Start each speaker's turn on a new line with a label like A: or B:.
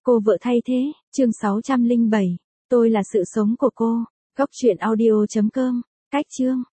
A: Cô vợ thay thế, chương 607. Tôi là sự sống của cô. Góc truyện audio.com. Cách chương.